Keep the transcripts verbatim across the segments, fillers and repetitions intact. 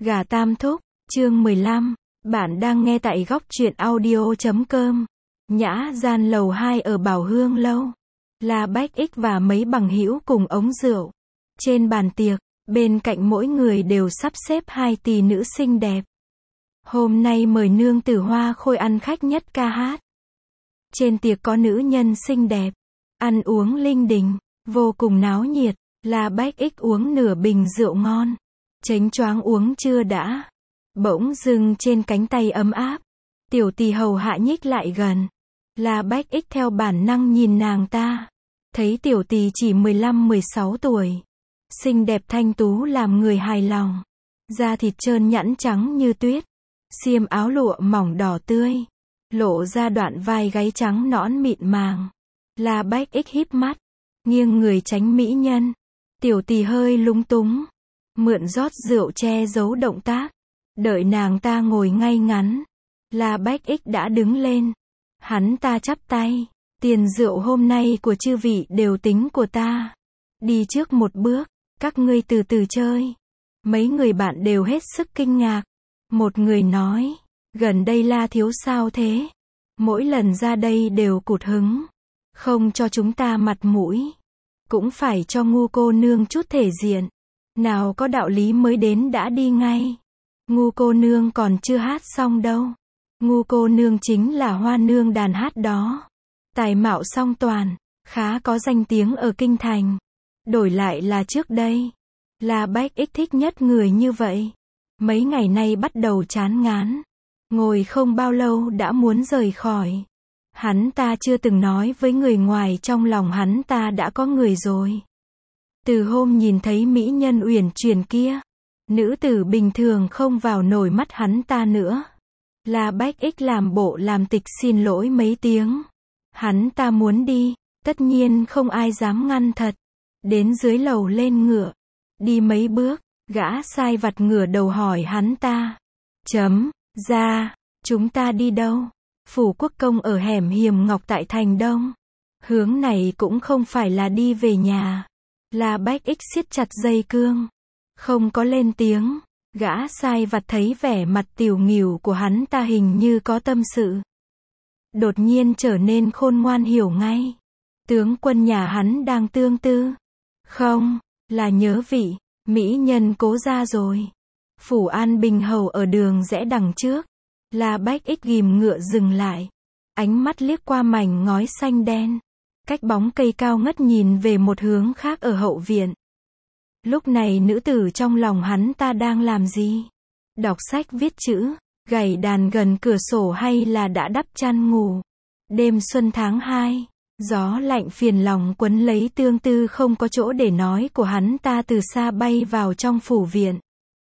Gà Tam Thúc, chương mười lăm, bạn đang nghe tại góc truyện audio chấm com. Nhã gian lầu hai ở Bảo Hương Lâu. La Bách Ích và mấy bằng hữu cùng ống rượu. Trên bàn tiệc, bên cạnh mỗi người đều sắp xếp hai tỷ nữ xinh đẹp. Hôm nay mời nương tử Hoa Khôi ăn khách nhất ca hát. Trên tiệc có nữ nhân xinh đẹp, ăn uống linh đình, vô cùng náo nhiệt. La Bách Ích uống nửa bình rượu ngon, chánh choáng uống chưa đã. Bỗng dưng trên cánh tay ấm áp, tiểu tỳ hầu hạ nhích lại gần. La Bách Ích theo bản năng nhìn nàng ta, thấy tiểu tỳ chỉ mười lăm mười sáu tuổi, xinh đẹp thanh tú làm người hài lòng, da thịt trơn nhẵn trắng như tuyết, xiêm áo lụa mỏng đỏ tươi, lộ ra đoạn vai gáy trắng nõn mịn màng. La Bách Ích híp mắt, nghiêng người tránh mỹ nhân. Tiểu tỳ hơi lúng túng, mượn rót rượu che giấu động tác. Đợi nàng ta ngồi ngay ngắn, La Bách Ích đã đứng lên. Hắn ta chắp tay, tiền rượu hôm nay của chư vị đều tính của ta. Đi trước một bước, các ngươi từ từ chơi. Mấy người bạn đều hết sức kinh ngạc. Một người nói, gần đây La thiếu sao thế? Mỗi lần ra đây đều cụt hứng, không cho chúng ta mặt mũi. Cũng phải cho Ngu cô nương chút thể diện. Nào có đạo lý mới đến đã đi ngay. Ngu cô nương còn chưa hát xong đâu. Ngu cô nương chính là hoa nương đàn hát đó. Tài mạo song toàn, khá có danh tiếng ở kinh thành. Đổi lại là trước đây, La Bách Ích thích nhất người như vậy. Mấy ngày nay bắt đầu chán ngán, ngồi không bao lâu đã muốn rời khỏi. Hắn ta chưa từng nói với người ngoài trong lòng hắn ta đã có người rồi. Từ hôm nhìn thấy mỹ nhân uyển chuyển kia, nữ tử bình thường không vào nổi mắt hắn ta nữa. La Bách Ích làm bộ làm tịch xin lỗi mấy tiếng. Hắn ta muốn đi, tất nhiên không ai dám ngăn thật. Đến dưới lầu lên ngựa, đi mấy bước, gã sai vặt ngửa đầu hỏi hắn ta. Chấm, ra, chúng ta đi đâu? Phủ quốc công ở hẻm Hiềm Ngọc tại thành Đông. Hướng này cũng không phải là đi về nhà. La Bách Ích siết chặt dây cương, không có lên tiếng. Gã sai vặt thấy vẻ mặt tiểu nghỉu của hắn ta hình như có tâm sự. Đột nhiên trở nên khôn ngoan hiểu ngay. Tướng quân nhà hắn đang tương tư. Không, là nhớ vị mỹ nhân Cố gia rồi. Phủ An Bình hầu ở đường rẽ đằng trước. La Bách Ích ghìm ngựa dừng lại, ánh mắt liếc qua mảnh ngói xanh đen, cách bóng cây cao ngất nhìn về một hướng khác ở hậu viện. Lúc này nữ tử trong lòng hắn ta đang làm gì? Đọc sách viết chữ, gảy đàn gần cửa sổ hay là đã đắp chăn ngủ? Đêm xuân tháng hai, gió lạnh phiền lòng quấn lấy tương tư không có chỗ để nói của hắn ta từ xa bay vào trong phủ viện.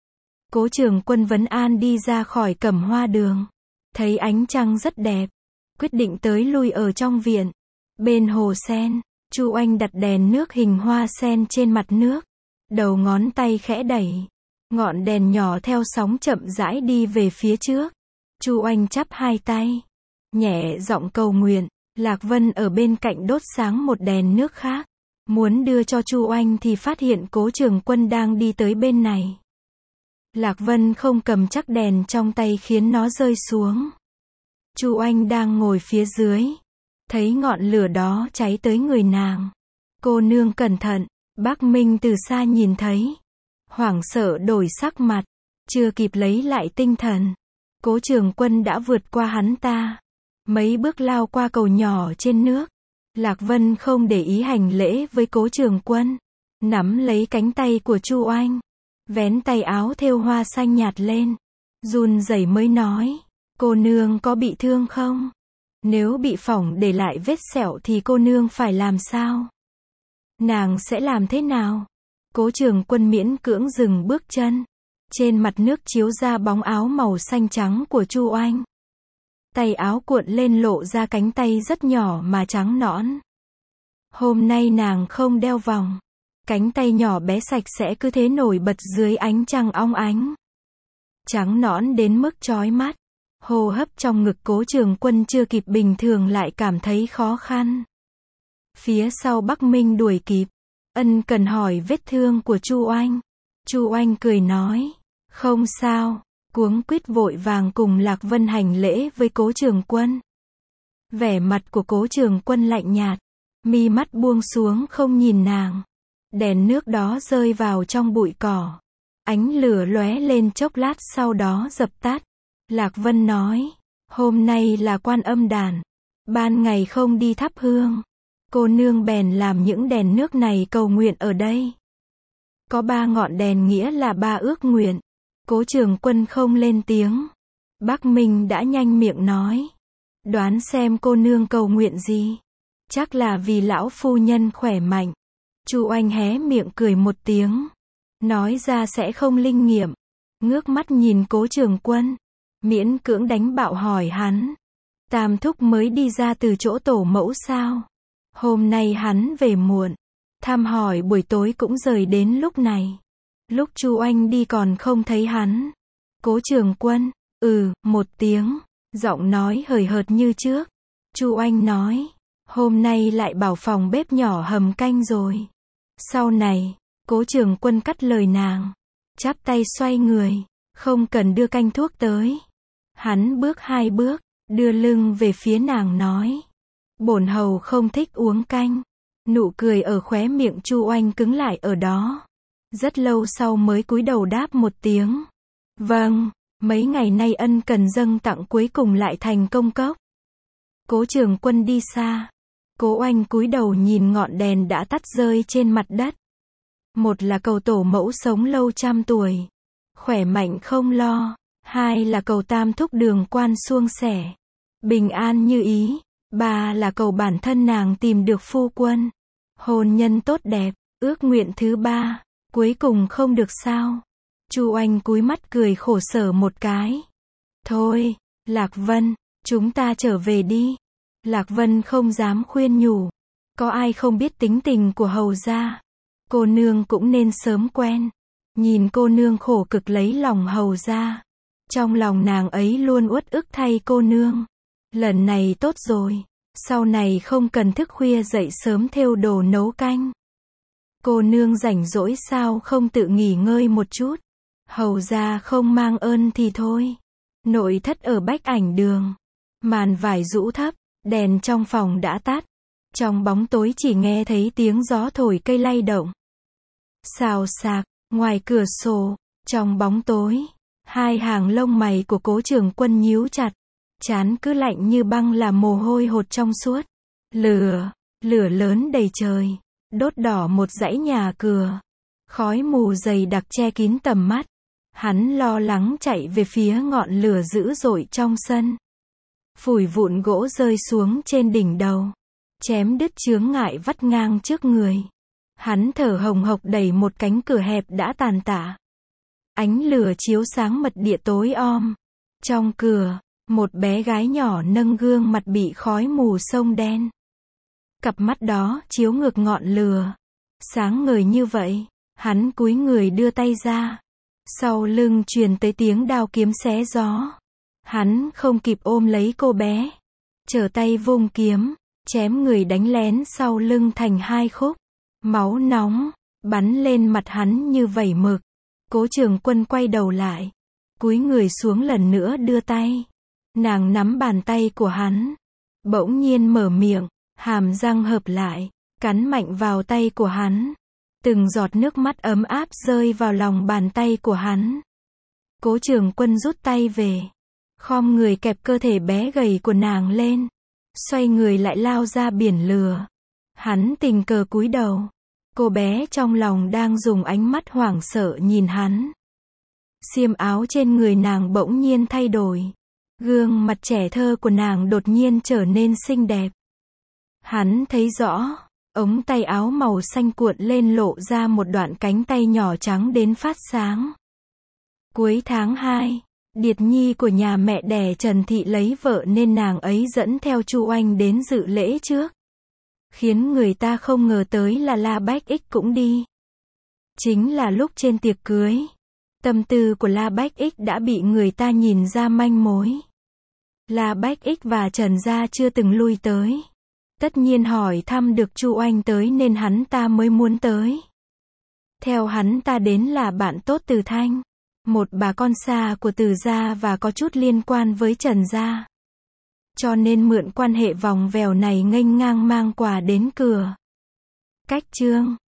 Cố Trường Quân vấn an đi ra khỏi Cẩm Hoa đường, thấy ánh trăng rất đẹp, quyết định tới lui ở trong viện. Bên hồ sen, Chu Oanh đặt đèn nước hình hoa sen trên mặt nước, đầu ngón tay khẽ đẩy, ngọn đèn nhỏ theo sóng chậm rãi đi về phía trước. Chu Oanh chắp hai tay, nhẹ giọng cầu nguyện. Lạc Vân ở bên cạnh đốt sáng một đèn nước khác, muốn đưa cho Chu Oanh thì phát hiện Cố Trường Quân đang đi tới bên này. Lạc Vân không cầm chắc đèn trong tay khiến nó rơi xuống. Chu Oanh đang ngồi phía dưới, thấy ngọn lửa đó cháy tới người nàng. Cô nương cẩn thận, Bác Minh từ xa nhìn thấy, hoảng sợ đổi sắc mặt, chưa kịp lấy lại tinh thần. Cố Trường Quân đã vượt qua hắn ta, mấy bước lao qua cầu nhỏ trên nước. Lạc Vân không để ý hành lễ với Cố Trường Quân, nắm lấy cánh tay của Chu Oanh, vén tay áo thêu hoa xanh nhạt lên, run rẩy mới nói, cô nương có bị thương không? Nếu bị phỏng để lại vết sẹo thì cô nương phải làm sao? Nàng sẽ làm thế nào? Cố Trường Quân miễn cưỡng dừng bước chân. Trên mặt nước chiếu ra bóng áo màu xanh trắng của Chu Oanh. Tay áo cuộn lên lộ ra cánh tay rất nhỏ mà trắng nõn. Hôm nay nàng không đeo vòng. Cánh tay nhỏ bé sạch sẽ cứ thế nổi bật dưới ánh trăng óng ánh. Trắng nõn đến mức chói mắt. Hô hấp trong ngực Cố Trường Quân chưa kịp bình thường lại cảm thấy khó khăn. Phía sau Bắc Minh đuổi kịp, ân cần hỏi vết thương của Chu Oanh. Chu Oanh cười nói, Không sao, cuống quýt vội vàng cùng Lạc Vân hành lễ với Cố Trường Quân. Vẻ mặt của Cố Trường Quân lạnh nhạt, mi mắt buông xuống không nhìn nàng. Đèn nước đó rơi vào trong bụi cỏ. Ánh lửa lóe lên chốc lát sau đó dập tắt. Lạc Vân nói, hôm nay là Quan Âm đàn. Ban ngày không đi thắp hương. Cô nương bèn làm những đèn nước này cầu nguyện ở đây. Có ba ngọn đèn nghĩa là ba ước nguyện. Cố Trường Quân không lên tiếng. Bắc Minh đã nhanh miệng nói. Đoán xem cô nương cầu nguyện gì. Chắc là vì lão phu nhân khỏe mạnh. Chu Oanh hé miệng cười một tiếng. Nói ra sẽ không linh nghiệm. Ngước mắt nhìn Cố Trường Quân. Miễn cưỡng đánh bạo hỏi hắn. Tam thúc mới đi ra từ chỗ tổ mẫu sao? Hôm nay hắn về muộn. Thăm hỏi buổi tối cũng rời đến lúc này. Lúc Chu Oanh đi còn không thấy hắn. Cố Trường Quân, ừ, một tiếng. Giọng nói hời hợt như trước. Chu Oanh nói. Hôm nay lại bảo phòng bếp nhỏ hầm canh rồi. Sau này, Cố Trường Quân cắt lời nàng. Chắp tay xoay người. Không cần đưa canh thuốc tới. Hắn bước hai bước. Đưa lưng về phía nàng nói. Bổn hầu không thích uống canh. Nụ cười ở khóe miệng Chu Oanh cứng lại ở đó. Rất lâu sau mới cúi đầu đáp một tiếng. Vâng, mấy ngày nay ân cần dâng tặng cuối cùng lại thành công cốc. Cố Trường Quân đi xa. Cố Oanh cúi đầu nhìn ngọn đèn đã tắt rơi trên mặt đất. Một là cầu tổ mẫu sống lâu trăm tuổi. Khỏe mạnh không lo. Hai là cầu tam thúc đường quan suông sẻ. Bình an như ý. Ba là cầu bản thân nàng tìm được phu quân. Hôn nhân tốt đẹp. Ước nguyện thứ ba. Cuối cùng không được sao. Chu Oanh cúi mắt cười khổ sở một cái. Thôi, Lạc Vân, chúng ta trở về đi. Lạc Vân không dám khuyên nhủ. Có ai không biết tính tình của hầu gia. Cô nương cũng nên sớm quen. Nhìn cô nương khổ cực lấy lòng hầu gia. Trong lòng nàng ấy luôn uất ức thay cô nương. Lần này tốt rồi. Sau này không cần thức khuya dậy sớm thêu đồ nấu canh. Cô nương rảnh rỗi sao không tự nghỉ ngơi một chút. Hầu gia không mang ơn thì thôi. Nội thất ở Bách Ảnh Đường. Màn vải rũ thấp. Đèn trong phòng đã tắt. Trong bóng tối chỉ nghe thấy tiếng gió thổi cây lay động. Xào xạc. Ngoài cửa sổ. Trong bóng tối. Hai hàng lông mày của Cố Trường Quân nhíu chặt. Trán cứ lạnh như băng là mồ hôi hột trong suốt. Lửa. Lửa lớn đầy trời. Đốt đỏ một dãy nhà cửa. Khói mù dày đặc che kín tầm mắt. Hắn lo lắng chạy về phía ngọn lửa dữ dội trong sân. Phủi vụn gỗ rơi xuống trên đỉnh đầu. Chém đứt chướng ngại vắt ngang trước người. Hắn thở hồng hộc đẩy một cánh cửa hẹp đã tàn tạ. Ánh lửa chiếu sáng mật địa tối om. Trong cửa, một bé gái nhỏ nâng gương mặt bị khói mù xông đen. Cặp mắt đó chiếu ngược ngọn lửa. Sáng ngời như vậy, hắn cúi người đưa tay ra. Sau lưng truyền tới tiếng đao kiếm xé gió. Hắn không kịp ôm lấy cô bé. Trở tay vung kiếm, chém người đánh lén sau lưng thành hai khúc. Máu nóng, bắn lên mặt hắn như vẩy mực. Cố Trường Quân quay đầu lại. Cúi người xuống lần nữa đưa tay. Nàng nắm bàn tay của hắn. Bỗng nhiên mở miệng, hàm răng hợp lại, cắn mạnh vào tay của hắn. Từng giọt nước mắt ấm áp rơi vào lòng bàn tay của hắn. Cố Trường Quân rút tay về. Khom người kẹp cơ thể bé gầy của nàng lên. Xoay người lại lao ra biển lửa. Hắn tình cờ cúi đầu. Cô bé trong lòng đang dùng ánh mắt hoảng sợ nhìn hắn. Xiêm áo trên người nàng bỗng nhiên thay đổi. Gương mặt trẻ thơ của nàng đột nhiên trở nên xinh đẹp. Hắn thấy rõ, ống tay áo màu xanh cuộn lên lộ ra một đoạn cánh tay nhỏ trắng đến phát sáng. Cuối tháng hai, Điệt nhi của nhà mẹ đẻ Trần Thị lấy vợ nên nàng ấy dẫn theo Chu Oanh đến dự lễ trước. Khiến người ta không ngờ tới là La Bách Ích cũng đi. Chính là lúc trên tiệc cưới. Tâm tư của La Bách Ích đã bị người ta nhìn ra manh mối. La Bách Ích và Trần gia chưa từng lui tới. Tất nhiên hỏi thăm được Chu Oanh tới nên hắn ta mới muốn tới. Theo hắn ta đến là bạn tốt Từ Thanh. Một bà con xa của Từ gia và có chút liên quan với Trần gia. Cho nên mượn quan hệ vòng vèo này nghênh ngang mang quà đến cửa. Cách chương